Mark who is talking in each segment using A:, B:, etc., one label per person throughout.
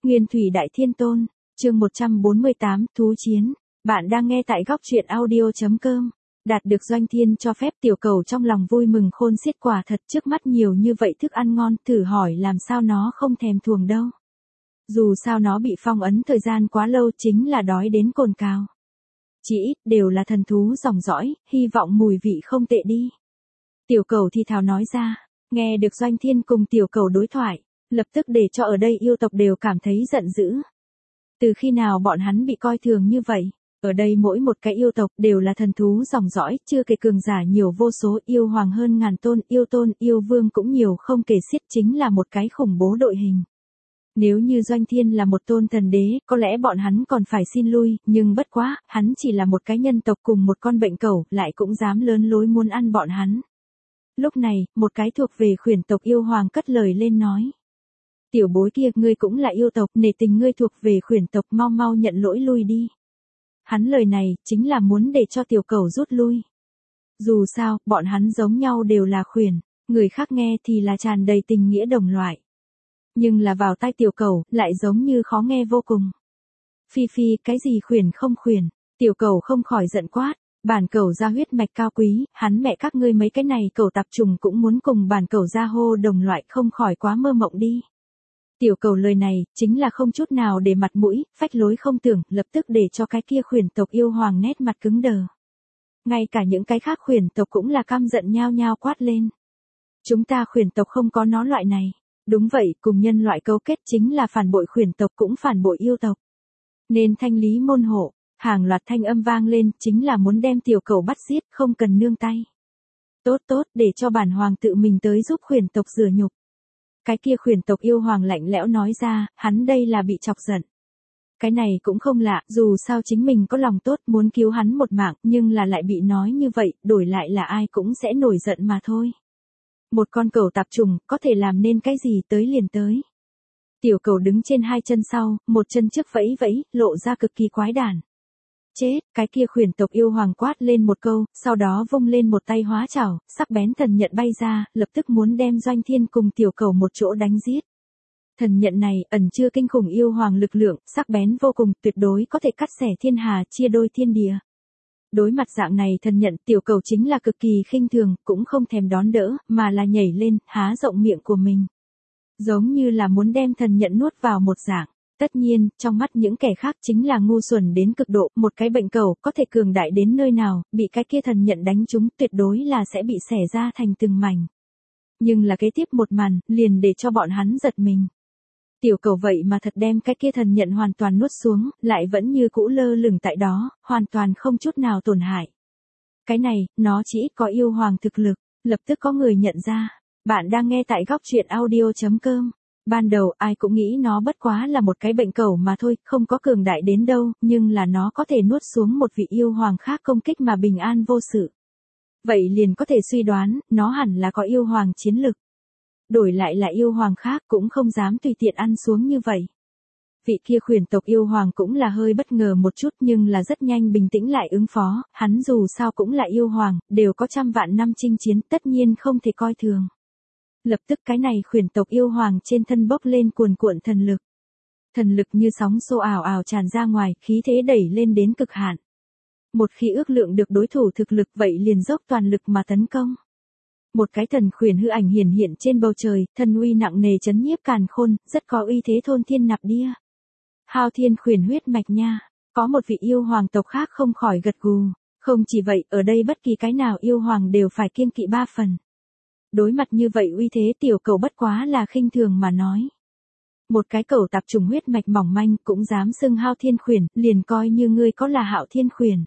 A: Nguyên Thủy Đại Thiên Tôn, chương 148, Thú Chiến. Bạn đang nghe tại góc truyện audio.com. Đạt được Doanh Thiên cho phép, Tiểu Cầu trong lòng vui mừng khôn xiết, quả thật trước mắt nhiều như vậy thức ăn ngon, thử hỏi làm sao nó không thèm thuồng đâu. Dù sao nó bị phong ấn thời gian quá lâu, chính là đói đến cồn cào. Chỉ ít đều là thần thú dòng dõi, hy vọng mùi vị không tệ đi. Tiểu Cầu thì thào nói ra, nghe được Doanh Thiên cùng Tiểu Cầu đối thoại, lập tức để cho ở đây yêu tộc đều cảm thấy giận dữ. Từ khi nào bọn hắn bị coi thường như vậy? Ở đây mỗi một cái yêu tộc đều là thần thú dòng dõi, chưa kể cường giả nhiều vô số, yêu hoàng hơn ngàn tôn, yêu vương cũng nhiều không kể xiết, chính là một cái khủng bố đội hình. Nếu như Doanh Thiên là một tôn thần đế, có lẽ bọn hắn còn phải xin lui, nhưng bất quá, hắn chỉ là một cái nhân tộc cùng một con bệnh cẩu, lại cũng dám lớn lối muốn ăn bọn hắn. Lúc này, một cái thuộc về khuyển tộc yêu hoàng cất lời lên nói. Tiểu bối kia, ngươi cũng là yêu tộc, nể tình ngươi thuộc về khuyển tộc, mau mau nhận lỗi lui đi. Hắn lời này, chính là muốn để cho Tiểu Cầu rút lui. Dù sao, bọn hắn giống nhau đều là khuyển, người khác nghe thì là tràn đầy tình nghĩa đồng loại. Nhưng là vào tai Tiểu Cầu, lại giống như khó nghe vô cùng. Phi phi, cái gì khuyển không khuyển, Tiểu Cầu không khỏi giận quát. Bản cẩu ra huyết mạch cao quý, hắn mẹ các ngươi mấy cái này cẩu tạp trùng cũng muốn cùng bản cẩu ra hô đồng loại, không khỏi quá mơ mộng đi. Tiểu Cầu lời này, chính là không chút nào để mặt mũi, phách lối không tưởng, lập tức để cho cái kia khuyển tộc yêu hoàng nét mặt cứng đờ. Ngay cả những cái khác khuyển tộc cũng là căm giận nhao nhao quát lên. Chúng ta khuyển tộc không có nó loại này. Đúng vậy, cùng nhân loại cấu kết chính là phản bội khuyển tộc cũng phản bội yêu tộc. Nên thanh lý môn hộ. Hàng loạt thanh âm vang lên, chính là muốn đem Tiểu Cầu bắt giết, không cần nương tay. Tốt tốt, để cho bản hoàng tự mình tới giúp khuyển tộc rửa nhục. Cái kia khuyển tộc yêu hoàng lạnh lẽo nói ra, hắn đây là bị chọc giận. Cái này cũng không lạ, dù sao chính mình có lòng tốt muốn cứu hắn một mạng, nhưng là lại bị nói như vậy, đổi lại là ai cũng sẽ nổi giận mà thôi. Một con cẩu tạp trùng, có thể làm nên cái gì, tới liền tới. Tiểu Cầu đứng trên hai chân sau, một chân trước vẫy vẫy, lộ ra cực kỳ quái đản. Chết, cái kia khuyển tộc yêu hoàng quát lên một câu, sau đó vung lên một tay hóa chảo, sắc bén thần nhận bay ra, lập tức muốn đem Doanh Thiên cùng Tiểu Cầu một chỗ đánh giết. Thần nhận này, ẩn chứa kinh khủng yêu hoàng lực lượng, sắc bén vô cùng, tuyệt đối có thể cắt xẻ thiên hà, chia đôi thiên địa. Đối mặt dạng này thần nhận, Tiểu Cầu chính là cực kỳ khinh thường, cũng không thèm đón đỡ, mà là nhảy lên, há rộng miệng của mình. Giống như là muốn đem thần nhận nuốt vào một dạng. Tất nhiên, trong mắt những kẻ khác chính là ngu xuẩn đến cực độ, một cái bệnh cẩu có thể cường đại đến nơi nào, bị cái kia thần nhận đánh trúng tuyệt đối là sẽ bị xẻ ra thành từng mảnh. Nhưng là kế tiếp một màn, liền để cho bọn hắn giật mình. Tiểu Cầu vậy mà thật đem cái kia thần nhận hoàn toàn nuốt xuống, lại vẫn như cũ lơ lửng tại đó, hoàn toàn không chút nào tổn hại. Cái này, nó chỉ ít có yêu hoàng thực lực, lập tức có người nhận ra. Bạn đang nghe tại góc truyện audio.com. Ban đầu ai cũng nghĩ nó bất quá là một cái bệnh cẩu mà thôi, không có cường đại đến đâu, nhưng là nó có thể nuốt xuống một vị yêu hoàng khác công kích mà bình an vô sự. Vậy liền có thể suy đoán, nó hẳn là có yêu hoàng chiến lực. Đổi lại là yêu hoàng khác cũng không dám tùy tiện ăn xuống như vậy. Vị kia khuyển tộc yêu hoàng cũng là hơi bất ngờ một chút, nhưng là rất nhanh bình tĩnh lại ứng phó, hắn dù sao cũng là yêu hoàng, đều có trăm vạn năm chinh chiến, tất nhiên không thể coi thường. Lập tức cái này khuyển tộc yêu hoàng trên thân bốc lên cuồn cuộn thần lực. Thần lực như sóng xô ào ào tràn ra ngoài, khí thế đẩy lên đến cực hạn. Một khi ước lượng được đối thủ thực lực vậy liền dốc toàn lực mà tấn công. Một cái thần khuyển hư ảnh hiển hiện trên bầu trời, thần uy nặng nề chấn nhiếp càn khôn, rất có uy thế thôn thiên nạp địa. Hao thiên khuyển huyết mạch nha, có một vị yêu hoàng tộc khác không khỏi gật gù. Không chỉ vậy, ở đây bất kỳ cái nào yêu hoàng đều phải kiêng kỵ 3 phần. Đối mặt như vậy uy thế, Tiểu Cầu bất quá là khinh thường mà nói. Một cái cẩu tạp trùng huyết mạch mỏng manh cũng dám xưng Hao thiên khuyển, liền coi như ngươi có là Hạo thiên khuyển.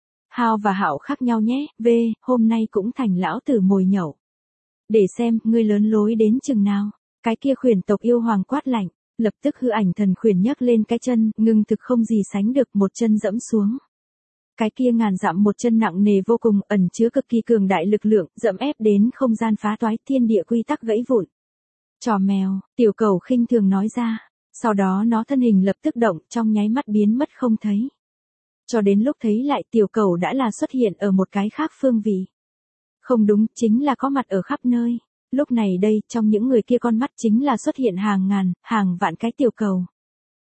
A: Hao và Hạo khác nhau nhé, hôm nay cũng thành lão tử mồi nhậu. Để xem, ngươi lớn lối đến chừng nào. Cái kia khuyển tộc yêu hoàng quát lạnh, lập tức hư ảnh thần khuyển nhấc lên cái chân, ngưng thực không gì sánh được, một chân dẫm xuống. Cái kia ngàn dặm một chân nặng nề vô cùng, ẩn chứa cực kỳ cường đại lực lượng, dẫm ép đến không gian phá toái, thiên địa quy tắc gãy vụn. Trò mèo, Tiểu Cầu khinh thường nói ra. Sau đó nó thân hình lập tức động, trong nháy mắt biến mất không thấy. Cho đến lúc thấy lại, Tiểu Cầu đã là xuất hiện ở một cái khác phương vị. Không đúng, chính là có mặt ở khắp nơi. Lúc này đây, trong những người kia con mắt chính là xuất hiện hàng ngàn, hàng vạn cái Tiểu Cầu.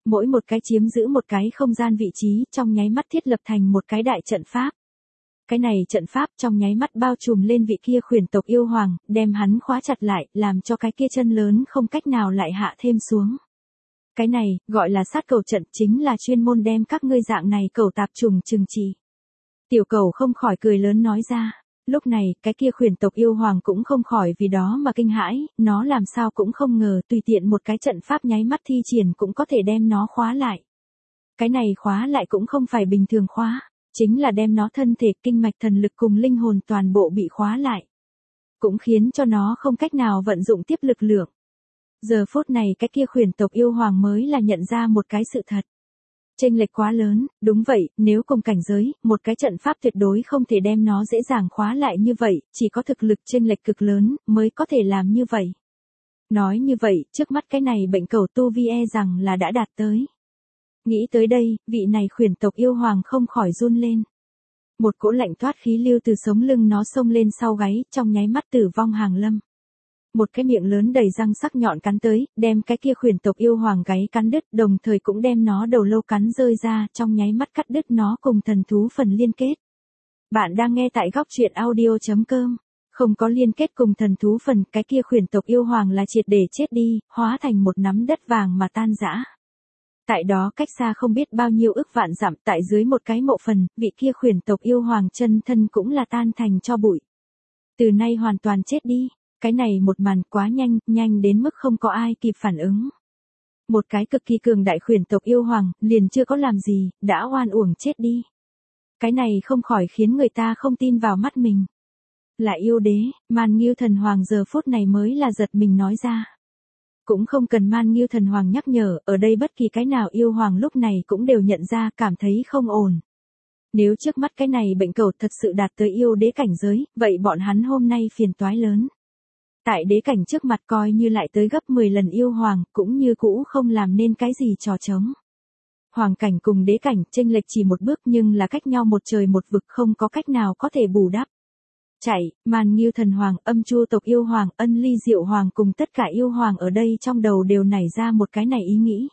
A: Mỗi một cái chiếm giữ một cái không gian vị trí, trong nháy mắt thiết lập thành một cái đại trận pháp. Cái này trận pháp trong nháy mắt bao trùm lên vị kia khuyển tộc yêu hoàng, đem hắn khóa chặt lại, làm cho cái kia chân lớn không cách nào lại hạ thêm xuống. Cái này, gọi là sát cầu trận, chính là chuyên môn đem các ngươi dạng này cẩu tạp trùng trừng trị. Tiểu cẩu không khỏi cười lớn nói ra. Lúc này, cái kia khuyển tộc yêu hoàng cũng không khỏi vì đó mà kinh hãi, nó làm sao cũng không ngờ tùy tiện một cái trận pháp nháy mắt thi triển cũng có thể đem nó khóa lại. Cái này khóa lại cũng không phải bình thường khóa, chính là đem nó thân thể, kinh mạch, thần lực cùng linh hồn toàn bộ bị khóa lại. Cũng khiến cho nó không cách nào vận dụng tiếp lực lượng. Giờ phút này cái kia khuyển tộc yêu hoàng mới là nhận ra một cái sự thật. Chênh lệch quá lớn, đúng vậy, nếu cùng cảnh giới, một cái trận pháp tuyệt đối không thể đem nó dễ dàng khóa lại như vậy, chỉ có thực lực chênh lệch cực lớn, mới có thể làm như vậy. Nói như vậy, trước mắt cái này bệnh cẩu tu vi rằng là đã đạt tới. Nghĩ tới đây, vị này khuyển tộc yêu hoàng không khỏi run lên. Một cỗ lạnh toát khí lưu từ sống lưng nó xông lên sau gáy, trong nháy mắt tử vong hàng lâm. Một cái miệng lớn đầy răng sắc nhọn cắn tới, đem cái kia khuyển tộc yêu hoàng gáy cắn đứt, đồng thời cũng đem nó đầu lâu cắn rơi ra, trong nháy mắt cắt đứt nó cùng thần thú phần liên kết. Bạn đang nghe tại góc truyện audio.com. Không có liên kết cùng thần thú phần, cái kia khuyển tộc yêu hoàng là triệt để chết đi, hóa thành một nắm đất vàng mà tan rã. Tại đó cách xa không biết bao nhiêu ức vạn dặm, tại dưới một cái mộ phần, vị kia khuyển tộc yêu hoàng chân thân cũng là tan thành tro bụi. Từ nay hoàn toàn chết đi. Cái này một màn quá nhanh, nhanh đến mức không có ai kịp phản ứng. Một cái cực kỳ cường đại khuyển tộc yêu hoàng, liền chưa có làm gì, đã oan uổng chết đi. Cái này không khỏi khiến người ta không tin vào mắt mình. Là yêu đế, Man Ngưu thần hoàng giờ phút này mới là giật mình nói ra. Cũng không cần Man Ngưu thần hoàng nhắc nhở, ở đây bất kỳ cái nào yêu hoàng lúc này cũng đều nhận ra, cảm thấy không ổn. Nếu trước mắt cái này bệnh cẩu thật sự đạt tới yêu đế cảnh giới, vậy bọn hắn hôm nay phiền toái lớn. Tại đế cảnh trước mặt coi như lại tới gấp 10 lần yêu hoàng, cũng như cũ không làm nên cái gì trò trống. Hoàng cảnh cùng đế cảnh chênh lệch chỉ một bước nhưng là cách nhau một trời một vực, không có cách nào có thể bù đắp. Chạy, Man Ngưu thần hoàng, Âm Chu tộc yêu hoàng, Ân Ly Diệu hoàng cùng tất cả yêu hoàng ở đây trong đầu đều nảy ra một cái này ý nghĩ.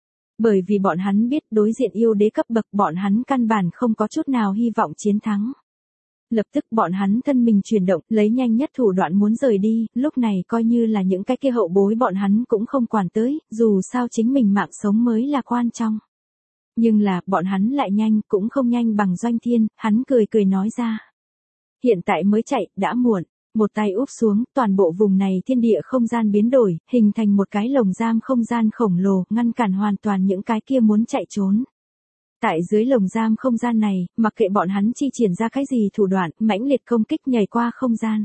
A: Bởi vì bọn hắn biết đối diện yêu đế cấp bậc, bọn hắn căn bản không có chút nào hy vọng chiến thắng. Lập tức bọn hắn thân mình chuyển động, lấy nhanh nhất thủ đoạn muốn rời đi, lúc này coi như là những cái kia hậu bối bọn hắn cũng không quản tới, dù sao chính mình mạng sống mới là quan trọng. Nhưng là, bọn hắn lại nhanh, cũng không nhanh bằng Doanh Thiên, hắn cười cười nói ra. Hiện tại mới chạy, đã muộn, một tay úp xuống, toàn bộ vùng này thiên địa không gian biến đổi, hình thành một cái lồng giam không gian khổng lồ, ngăn cản hoàn toàn những cái kia muốn chạy trốn. Tại dưới lồng giam không gian này, mặc kệ bọn hắn chi triển ra cái gì thủ đoạn, mãnh liệt công kích nhảy qua không gian.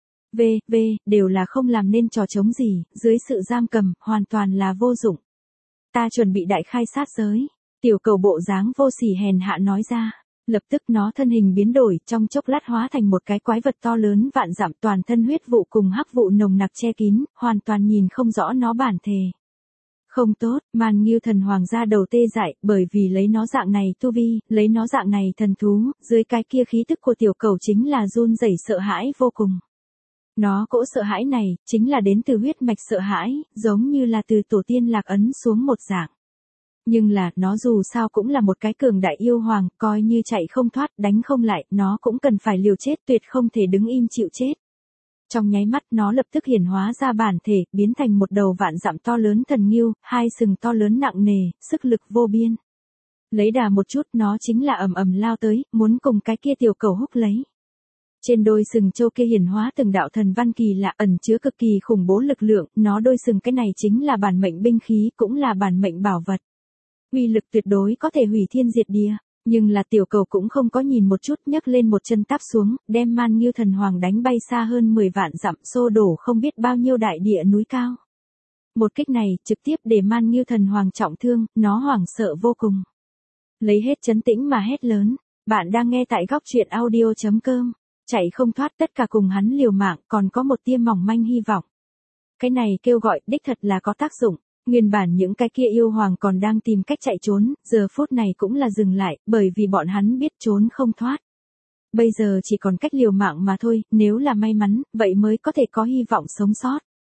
A: Đều là không làm nên trò trống gì, dưới sự giam cầm, hoàn toàn là vô dụng. Ta chuẩn bị đại khai sát giới. Tiểu cầu bộ dáng vô sỉ hèn hạ nói ra. Lập tức nó thân hình biến đổi, trong chốc lát hóa thành một cái quái vật to lớn vạn dặm, toàn thân huyết vụ cùng hắc vụ nồng nặc che kín, hoàn toàn nhìn không rõ nó bản thể. Không tốt, Man Ngưu thần hoàng ra đầu tê dại, bởi vì lấy nó dạng này tu vi, lấy nó dạng này thần thú, dưới cái kia khí tức của tiểu cầu chính là run rẩy sợ hãi vô cùng. Nó cỗ sợ hãi này, chính là đến từ huyết mạch sợ hãi, giống như là từ tổ tiên lạc ấn xuống một dạng. Nhưng là, nó dù sao cũng là một cái cường đại yêu hoàng, coi như chạy không thoát, đánh không lại, nó cũng cần phải liều chết, tuyệt không thể đứng im chịu chết. Trong nháy mắt nó lập tức hiển hóa ra bản thể, biến thành một đầu vạn dặm to lớn thần ngưu, hai sừng to lớn nặng nề, sức lực vô biên. Lấy đà một chút nó chính là ầm ầm lao tới, muốn cùng cái kia tiểu cầu húc lấy. Trên đôi sừng châu kia hiển hóa từng đạo thần văn kỳ lạ ẩn chứa cực kỳ khủng bố lực lượng, nó đôi sừng cái này chính là bản mệnh binh khí, cũng là bản mệnh bảo vật. Uy lực tuyệt đối có thể hủy thiên diệt địa. Nhưng là tiểu cầu cũng không có nhìn một chút, nhấc lên một chân táp xuống, đem Man Ngưu thần hoàng đánh bay xa hơn 10 vạn dặm, xô đổ không biết bao nhiêu đại địa núi cao. Một kích này trực tiếp để Man Ngưu thần hoàng trọng thương, nó hoảng sợ vô cùng. Lấy hết trấn tĩnh mà hét lớn, bạn đang nghe tại góc truyện audio.com, chạy không thoát tất cả cùng hắn liều mạng, còn có một tia mỏng manh hy vọng. Cái này kêu gọi đích thật là có tác dụng. Nguyên bản những cái kia yêu hoàng còn đang tìm cách chạy trốn, giờ phút này cũng là dừng lại, bởi vì bọn hắn biết trốn không thoát. Bây giờ chỉ còn cách liều mạng mà thôi, nếu là may mắn, vậy mới có thể có hy vọng sống sót.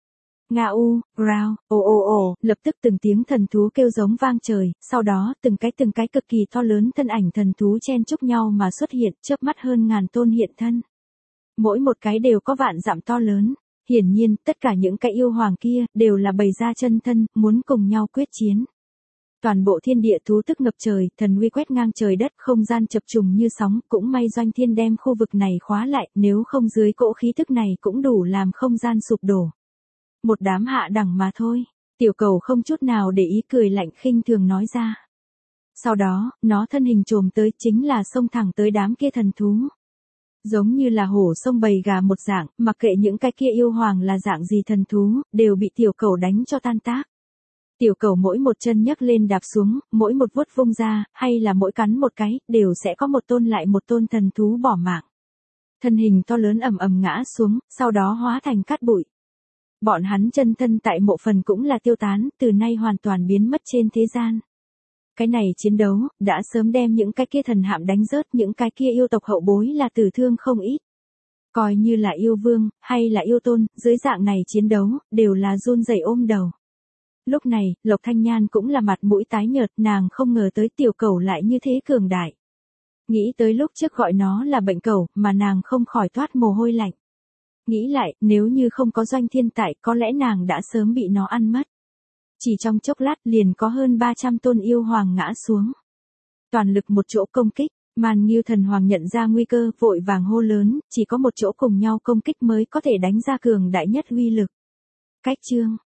A: Ngao, Grao, ồ, lập tức từng tiếng thần thú kêu giống vang trời, sau đó từng cái cực kỳ to lớn thân ảnh thần thú chen chúc nhau mà xuất hiện, chớp mắt hơn ngàn tôn hiện thân. Mỗi một cái đều có vạn dặm to lớn, hiển nhiên tất cả những cái yêu hoàng kia đều là bày ra chân thân, muốn cùng nhau quyết chiến. Toàn bộ thiên địa thú tức ngập trời, thần uy quét ngang trời đất, không gian chập trùng như sóng, cũng may Doanh Thiên đem khu vực này khóa lại, nếu không dưới cỗ khí tức này cũng đủ làm không gian sụp đổ. Một đám hạ đẳng mà thôi, tiểu cầu không chút nào để ý cười lạnh khinh thường nói ra. Sau đó, nó thân hình trồm tới chính là xông thẳng tới đám kia thần thú. Giống như là hổ xông bầy gà một dạng, mặc kệ những cái kia yêu hoàng là dạng gì thần thú, đều bị tiểu cầu đánh cho tan tác. Tiểu cầu mỗi một chân nhấc lên đạp xuống, mỗi một vuốt vung ra, hay là mỗi cắn một cái, đều sẽ có một tôn lại một tôn thần thú bỏ mạng. Thân hình to lớn ầm ầm ngã xuống, sau đó hóa thành cát bụi. Bọn hắn chân thân tại mộ phần cũng là tiêu tán, từ nay hoàn toàn biến mất trên thế gian. Cái này chiến đấu, đã sớm đem những cái kia thần hạm đánh rớt, những cái kia yêu tộc hậu bối là tử thương không ít. Coi như là yêu vương, hay là yêu tôn, dưới dạng này chiến đấu, đều là run rẩy ôm đầu. Lúc này, Lộc Thanh Nhan cũng là mặt mũi tái nhợt, nàng không ngờ tới tiểu cầu lại như thế cường đại. Nghĩ tới lúc trước gọi nó là bệnh cầu, mà nàng không khỏi toát mồ hôi lạnh. Nghĩ lại, nếu như không có Doanh Thiên tại, có lẽ nàng đã sớm bị nó ăn mất. Chỉ trong chốc lát liền có hơn 300 tôn yêu hoàng ngã xuống. Toàn lực một chỗ công kích, Man Nghiêu thần hoàng nhận ra nguy cơ, vội vàng hô lớn, chỉ có một chỗ cùng nhau công kích mới có thể đánh ra cường đại nhất uy lực. Cách chương